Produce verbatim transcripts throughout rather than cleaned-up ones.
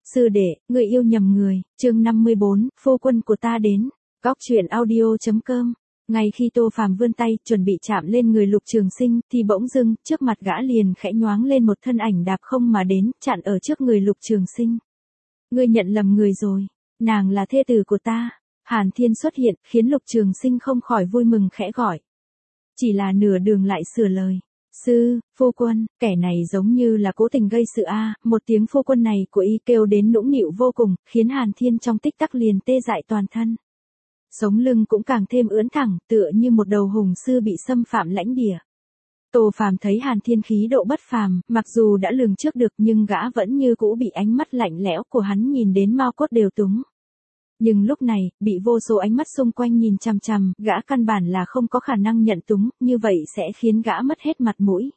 Sư đệ, người yêu nhầm người, chương năm mươi bốn, phu quân của ta đến. Góc truyện audio.com. Ngay khi Tô Phàm vươn tay, chuẩn bị chạm lên người Lục Trường Sinh, thì bỗng dưng, trước mặt gã liền khẽ nhoáng lên một thân ảnh đạp không mà đến, chặn ở trước người Lục Trường Sinh. Ngươi nhận lầm người rồi, nàng là thê tử của ta. Hàn Thiên xuất hiện, khiến Lục Trường Sinh không khỏi vui mừng khẽ gọi. Chỉ là nửa đường lại sửa lời. Sư, phu quân, kẻ này giống như là cố tình gây sự a. Một tiếng phu quân này của y kêu đến nũng nịu vô cùng, khiến Hàn Thiên trong tích tắc liền tê dại toàn thân. Sống lưng cũng càng thêm ưỡn thẳng, tựa như một đầu hùng sư bị xâm phạm lãnh địa. Tô Phàm thấy Hàn Thiên khí độ bất phàm, mặc dù đã lường trước được nhưng gã vẫn như cũ bị ánh mắt lạnh lẽo của hắn nhìn đến mao cốt đều túng. Nhưng lúc này, bị vô số ánh mắt xung quanh nhìn chằm chằm, gã căn bản là không có khả năng nhận túng, như vậy sẽ khiến gã mất hết mặt mũi.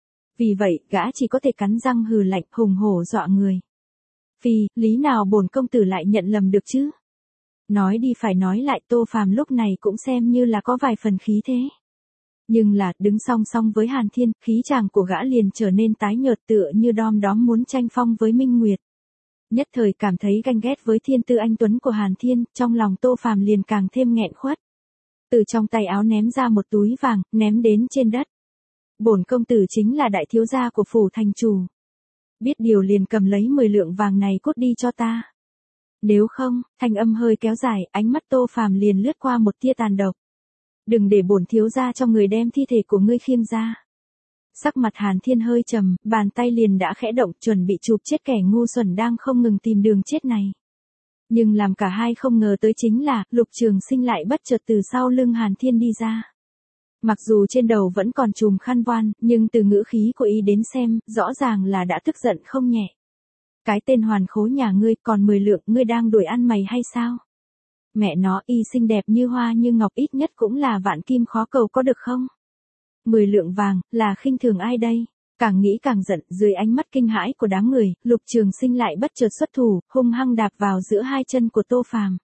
Vì vậy, gã chỉ có thể cắn răng hừ lạnh, hùng hổ dọa người. Phi, lý nào bổn công tử lại nhận lầm được chứ? Nói đi phải nói lại, Tô Phàm lúc này cũng xem như là có vài phần khí thế. Nhưng là, đứng song song với Hàn Thiên, khí chàng của gã liền trở nên tái nhợt tựa như đom đóm muốn tranh phong với Minh Nguyệt. Nhất thời cảm thấy ganh ghét với thiên tư anh tuấn của Hàn Thiên, trong lòng Tô Phàm liền càng thêm nghẹn khuất. Từ trong tay áo ném ra một túi vàng, ném đến trên đất. Bổn công tử chính là đại thiếu gia của phủ thành chủ. Biết điều liền cầm lấy mười lượng vàng này cút đi cho ta. Nếu không, thanh âm hơi kéo dài, ánh mắt Tô Phàm liền lướt qua một tia tàn độc. Đừng để bổn thiếu gia cho người đem thi thể của ngươi khiêng ra. Sắc mặt Hàn Thiên hơi trầm, bàn tay liền đã khẽ động, chuẩn bị chụp chết kẻ ngu xuẩn đang không ngừng tìm đường chết này. Nhưng làm cả hai không ngờ tới chính là, Lục Trường Sinh lại bất chợt từ sau lưng Hàn Thiên đi ra. Mặc dù trên đầu vẫn còn trùm khăn voan, nhưng từ ngữ khí của y đến xem, rõ ràng là đã tức giận không nhẹ. Cái tên hoàn khố nhà ngươi, còn mười lượng, ngươi đang đuổi ăn mày hay sao? Mẹ nó, y xinh đẹp như hoa như ngọc, ít nhất cũng là vạn kim khó cầu có được không? Mười lượng vàng, là khinh thường ai đây? Càng nghĩ càng giận, dưới ánh mắt kinh hãi của đám người, Lục Trường Sinh lại bất chợt xuất thủ, hung hăng đạp vào giữa hai chân của Tô Phàm.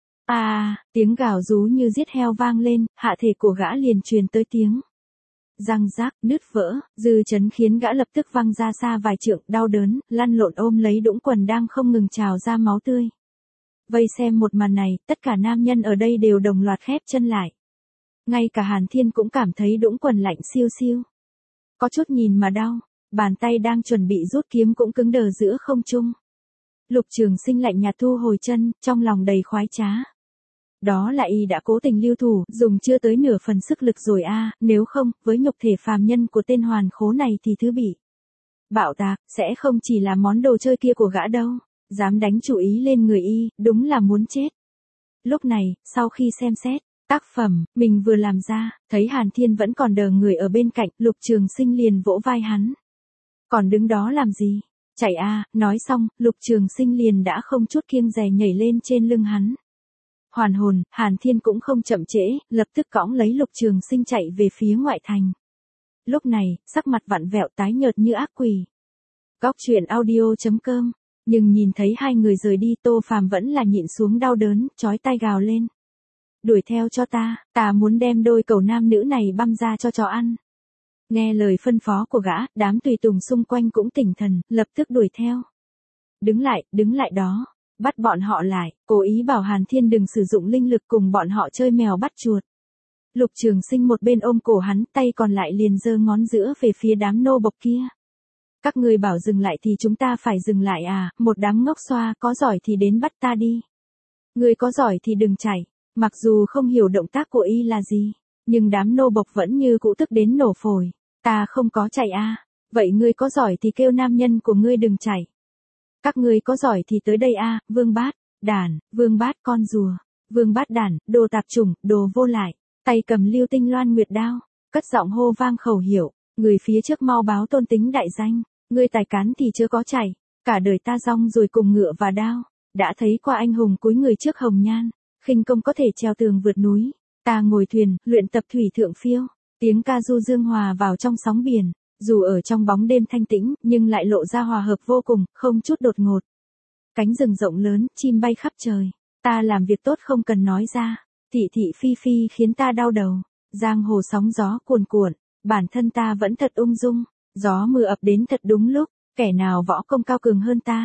À, tiếng gào rú như giết heo vang lên, hạ thể của gã liền truyền tới tiếng răng rác, nứt vỡ, dư chấn khiến gã lập tức văng ra xa vài trượng, đau đớn, lăn lộn ôm lấy đũng quần đang không ngừng trào ra máu tươi. Vây xem một màn này, tất cả nam nhân ở đây đều đồng loạt khép chân lại. Ngay cả Hàn Thiên cũng cảm thấy đũng quần lạnh siêu siêu. Có chút nhìn mà đau, bàn tay đang chuẩn bị rút kiếm cũng cứng đờ giữa không trung. Lục Trường Sinh lạnh nhạt thu hồi chân, trong lòng đầy khoái trá. Đó là y đã cố tình lưu thủ, dùng chưa tới nửa phần sức lực rồi a, à, nếu không, với nhục thể phàm nhân của tên hoàn khố này thì thứ bị bạo tạc, sẽ không chỉ là món đồ chơi kia của gã đâu. Dám đánh chủ ý lên người y, đúng là muốn chết. Lúc này, sau khi xem xét tác phẩm mình vừa làm ra, thấy Hàn Thiên vẫn còn đờ người ở bên cạnh, Lục Trường Sinh liền vỗ vai hắn. Còn đứng đó làm gì? Chạy a, à, nói xong, Lục Trường Sinh liền đã không chút kiêng dè nhảy lên trên lưng hắn. Hoàn hồn, Hàn Thiên cũng không chậm trễ, lập tức cõng lấy Lục Trường Sinh chạy về phía ngoại thành. Lúc này, sắc mặt vặn vẹo tái nhợt như ác quỷ. Góc truyện audio.com. Nhưng nhìn thấy hai người rời đi, Tô Phàm vẫn là nhịn xuống đau đớn, chói tai gào lên. Đuổi theo cho ta, ta muốn đem đôi cẩu nam nữ này băm ra cho chó ăn. Nghe lời phân phó của gã, đám tùy tùng xung quanh cũng tỉnh thần, lập tức đuổi theo. Đứng lại, đứng lại đó, bắt bọn họ lại, cố ý bảo Hàn Thiên đừng sử dụng linh lực cùng bọn họ chơi mèo bắt chuột. Lục Trường Sinh một bên ôm cổ hắn, tay còn lại liền giơ ngón giữa về phía đám nô bộc kia. Các ngươi bảo dừng lại thì chúng ta phải dừng lại à, một đám ngốc xoa, có giỏi thì đến bắt ta đi. Ngươi có giỏi thì đừng chạy. Mặc dù không hiểu động tác của y là gì, nhưng đám nô bộc vẫn như cũ tức đến nổ phổi. Ta không có chạy à, vậy ngươi có giỏi thì kêu nam nhân của ngươi đừng chạy. Các ngươi có giỏi thì tới đây à, Vương Bát, đàn, Vương Bát con rùa, Vương Bát đàn, đồ tạp chủng, đồ vô lại, tay cầm lưu tinh loan nguyệt đao, cất giọng hô vang khẩu hiệu, người phía trước mau báo tôn tính đại danh. Ngươi tài cán thì chưa có chạy, cả đời ta rong rồi cùng ngựa và đao, đã thấy qua anh hùng cúi người trước hồng nhan, khinh công có thể treo tường vượt núi, ta ngồi thuyền, luyện tập thủy thượng phiêu, tiếng ca du dương hòa vào trong sóng biển, dù ở trong bóng đêm thanh tĩnh, nhưng lại lộ ra hòa hợp vô cùng, không chút đột ngột. Cánh rừng rộng lớn, chim bay khắp trời, ta làm việc tốt không cần nói ra, thị thị phi phi khiến ta đau đầu, giang hồ sóng gió cuồn cuộn, bản thân ta vẫn thật ung dung. Gió mưa ập đến thật đúng lúc, kẻ nào võ công cao cường hơn ta,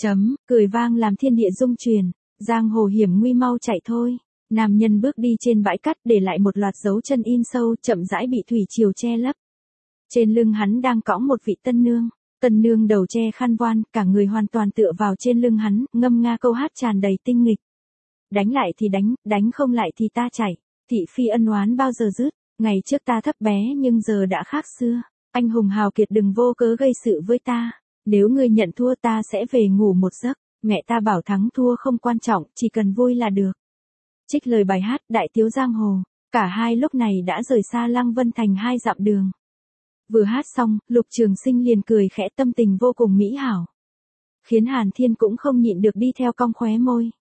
Chấm, cười vang làm thiên địa rung chuyển, giang hồ hiểm nguy mau chạy thôi. Nam nhân bước đi trên bãi cát để lại một loạt dấu chân in sâu chậm rãi bị thủy triều che lấp. Trên lưng hắn đang cõng một vị tân nương. Tân nương đầu che khăn voan, cả người hoàn toàn tựa vào trên lưng hắn, ngâm nga câu hát tràn đầy tinh nghịch. Đánh lại thì đánh, đánh không lại thì ta chạy, thị phi ân oán bao giờ dứt, ngày trước ta thấp bé nhưng giờ đã khác xưa, anh hùng hào kiệt đừng vô cớ gây sự với ta, nếu ngươi nhận thua ta sẽ về ngủ một giấc, mẹ ta bảo thắng thua không quan trọng, chỉ cần vui là được. Trích lời bài hát Đại Tiếu Giang Hồ, cả hai lúc này đã rời xa Lăng Vân Thành hai dặm đường. Vừa hát xong, Lục Trường Sinh liền cười khẽ, tâm tình vô cùng mỹ hảo. Khiến Hàn Thiên cũng không nhịn được đi theo cong khóe môi.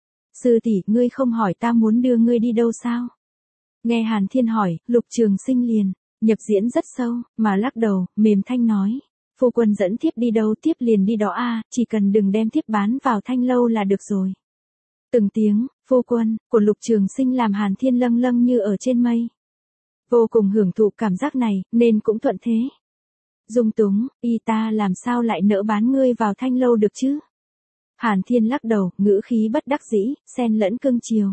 Sư tỷ, ngươi không hỏi ta muốn đưa ngươi đi đâu sao? Nghe Hàn Thiên hỏi, Lục Trường Sinh liền, nhập diễn rất sâu, mà lắc đầu, mềm thanh nói. Phu quân dẫn thiếp đi đâu tiếp liền đi đó a, chỉ cần đừng đem thiếp bán vào thanh lâu là được rồi. Từng tiếng, phu quân, của Lục Trường Sinh làm Hàn Thiên lâng lâng như ở trên mây. Vô cùng hưởng thụ cảm giác này, nên cũng thuận thế. Dung túng, y ta làm sao lại nỡ bán ngươi vào thanh lâu được chứ? Hàn Thiên lắc đầu, ngữ khí bất đắc dĩ, xen lẫn cương chiều.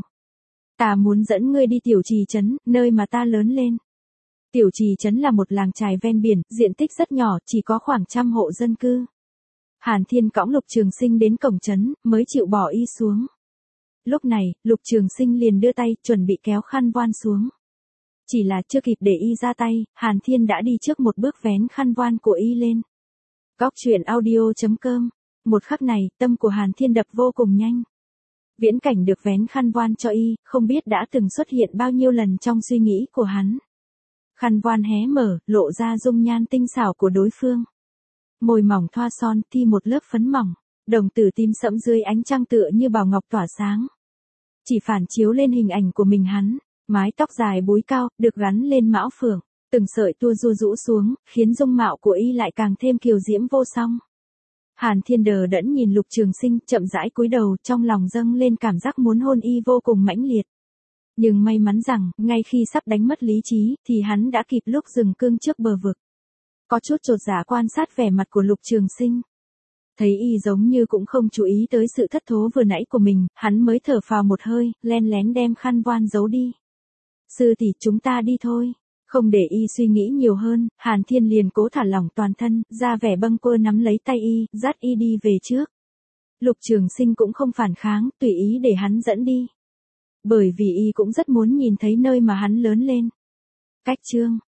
Ta muốn dẫn ngươi đi Tiểu Trì Trấn, nơi mà ta lớn lên. Tiểu Trì Trấn là một làng chài ven biển, diện tích rất nhỏ, chỉ có khoảng trăm hộ dân cư. Hàn Thiên cõng Lục Trường Sinh đến cổng trấn, mới chịu bỏ y xuống. Lúc này, Lục Trường Sinh liền đưa tay, chuẩn bị kéo khăn voan xuống. Chỉ là chưa kịp để y ra tay, Hàn Thiên đã đi trước một bước vén khăn voan của y lên. Góc truyện audio chấm com. Một khắc này, tâm của Hàn Thiên đập vô cùng nhanh. Viễn cảnh được vén khăn voan cho y, không biết đã từng xuất hiện bao nhiêu lần trong suy nghĩ của hắn. Khăn voan hé mở, lộ ra dung nhan tinh xảo của đối phương. Môi mỏng thoa son, thi một lớp phấn mỏng, đồng tử tím sẫm dưới ánh trăng tựa như bảo ngọc tỏa sáng. Chỉ phản chiếu lên hình ảnh của mình hắn, mái tóc dài búi cao, được gắn lên mão phượng, từng sợi tua rua rũ xuống, khiến dung mạo của y lại càng thêm kiều diễm vô song. Hàn Thiên đờ đẫn nhìn Lục Trường Sinh, chậm rãi cúi đầu, trong lòng dâng lên cảm giác muốn hôn y vô cùng mãnh liệt. Nhưng may mắn rằng, ngay khi sắp đánh mất lý trí, thì hắn đã kịp lúc dừng cương trước bờ vực. Có chút chột dạ quan sát vẻ mặt của Lục Trường Sinh. Thấy y giống như cũng không chú ý tới sự thất thố vừa nãy của mình, hắn mới thở phào một hơi, len lén đem khăn voan giấu đi. Sư tỷ, chúng ta đi thôi. Không để y suy nghĩ nhiều hơn, Hàn Thiên liền cố thả lỏng toàn thân, ra vẻ bâng quơ nắm lấy tay y, dắt y đi về trước. Lục Trường Sinh cũng không phản kháng, tùy ý để hắn dẫn đi. Bởi vì y cũng rất muốn nhìn thấy nơi mà hắn lớn lên. Cách chương